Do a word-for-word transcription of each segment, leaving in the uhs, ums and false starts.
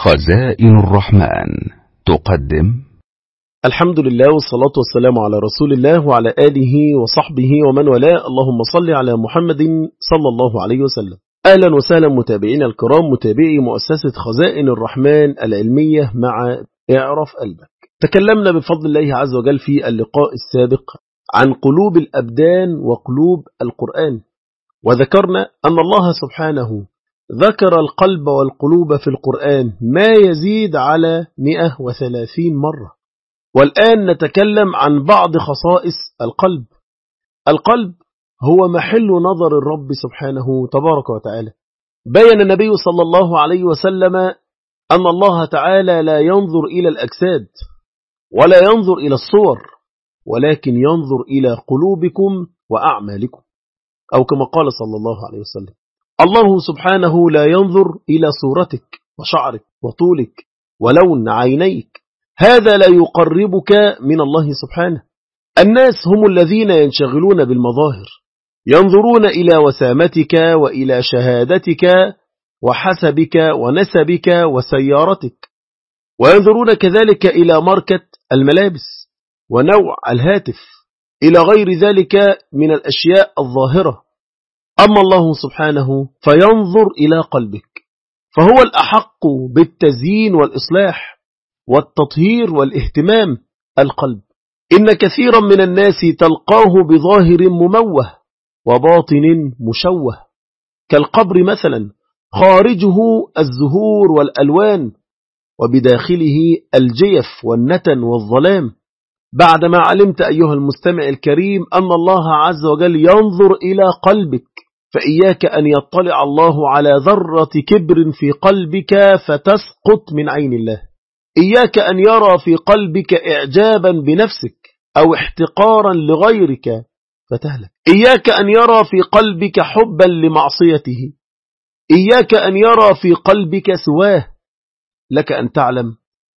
خزائن الرحمن تقدم. الحمد لله والصلاة والسلام على رسول الله وعلى آله وصحبه ومن والاه. اللهم صل على محمد صلى الله عليه وسلم. أهلا وسهلا متابعين الكرام، متابعي مؤسسة خزائن الرحمن العلمية مع اعرف قلبك. تكلمنا بفضل الله عز وجل في اللقاء السابق عن قلوب الأبدان وقلوب القرآن، وذكرنا أن الله سبحانه ذكر القلب والقلوب في القرآن ما يزيد على مئة وثلاثين مرة. والآن نتكلم عن بعض خصائص القلب. القلب هو محل نظر الرب سبحانه تبارك وتعالى. بين النبي صلى الله عليه وسلم أن الله تعالى لا ينظر إلى الأجساد ولا ينظر إلى الصور، ولكن ينظر إلى قلوبكم وأعمالكم، أو كما قال صلى الله عليه وسلم: الله سبحانه لا ينظر إلى صورتك وشعرك وطولك ولون عينيك، هذا لا يقربك من الله سبحانه. الناس هم الذين ينشغلون بالمظاهر، ينظرون إلى وسامتك وإلى شهادتك وحسبك ونسبك وسيارتك، وينظرون كذلك إلى ماركة الملابس ونوع الهاتف إلى غير ذلك من الأشياء الظاهرة. أما الله سبحانه فينظر إلى قلبك، فهو الأحق بالتزيين والإصلاح والتطهير والاهتمام. القلب إن كثيرا من الناس تلقاه بظاهر مموه وباطن مشوه، كالقبر مثلا، خارجه الزهور والألوان وبداخله الجيف والنتن والظلام. بعدما علمت أيها المستمع الكريم أن الله عز وجل ينظر إلى قلبك، فإياك أن يطلع الله على ذرة كبر في قلبك فتسقط من عين الله. إياك أن يرى في قلبك إعجابا بنفسك أو احتقارا لغيرك فتهلك. إياك أن يرى في قلبك حبا لمعصيته. إياك أن يرى في قلبك سواه. لك أن تعلم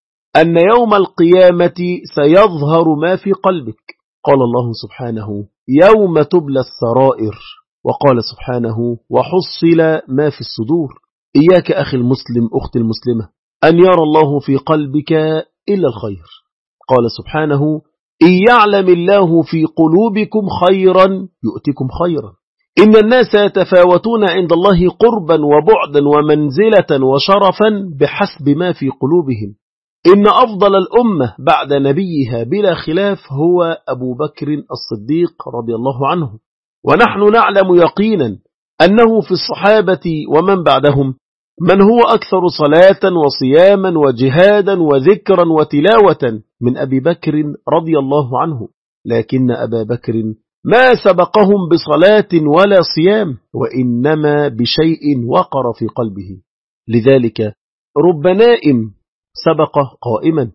أن يوم القيامة سيظهر ما في قلبك. قال الله سبحانه: يوم تبلى السرائر، وقال سبحانه: وحصل ما في الصدور. إياك أخي المسلم أختي المسلمة أن يرى الله في قلبك إلا الخير. قال سبحانه: إن يعلم الله في قلوبكم خيرا يؤتكم خيرا. إن الناس يتفاوتون عند الله قربا وبعدا ومنزلة وشرفا بحسب ما في قلوبهم. إن أفضل الأمة بعد نبيها بلا خلاف هو أبو بكر الصديق رضي الله عنه، ونحن نعلم يقينا أنه في الصحابة ومن بعدهم من هو أكثر صلاة وصياما وجهادا وذكرا وتلاوة من أبي بكر رضي الله عنه، لكن أبا بكر ما سبقهم بصلاة ولا صيام، وإنما بشيء وقر في قلبه. لذلك رب نائم سبق قائما،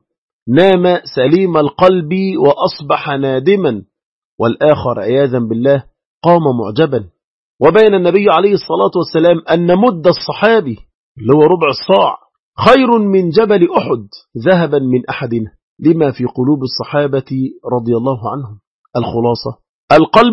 نام سليم القلب وأصبح نادما، والآخر عياذا بالله قام معجبا. وبين النبي عليه الصلاة والسلام أن مد الصحابي اللي هو ربع الصاع خير من جبل أحد ذهبا من أحدنا، لما في قلوب الصحابة رضي الله عنهم. الخلاصة: القلب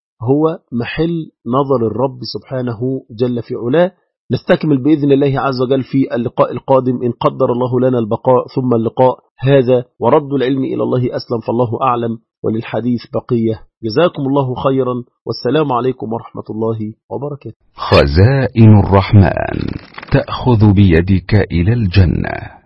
هو محل نظر الرب سبحانه جل في علاه. نستكمل بإذن الله عز وجل في اللقاء القادم إن قدر الله لنا البقاء، ثم اللقاء هذا ورد العلم إلى الله أسلم، فالله أعلم، وللحديث بقية. جزاكم الله خيرا، والسلام عليكم ورحمة الله وبركاته. خزائن الرحمن تأخذ بيدك إلى الجنة.